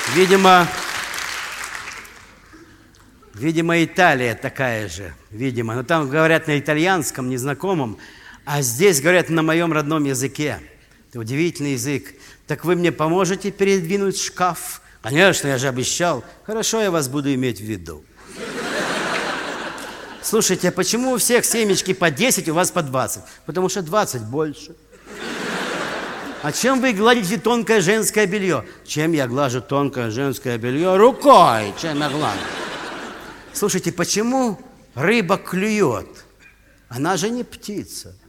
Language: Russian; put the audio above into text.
Видимо, Италия такая же, видимо. Но там говорят на итальянском, незнакомом, а здесь говорят на моем родном языке. Это удивительный язык. Так вы мне поможете передвинуть шкаф? Конечно, я же обещал. Хорошо, я вас буду иметь в виду. Слушайте, а почему у всех семечки по 10, у вас по 20? Потому что 20 больше. А чем вы гладите тонкое женское белье? Чем я глажу тонкое женское белье? Рукой, чем я глажу. Слушайте, почему рыба клюет? Она же не птица.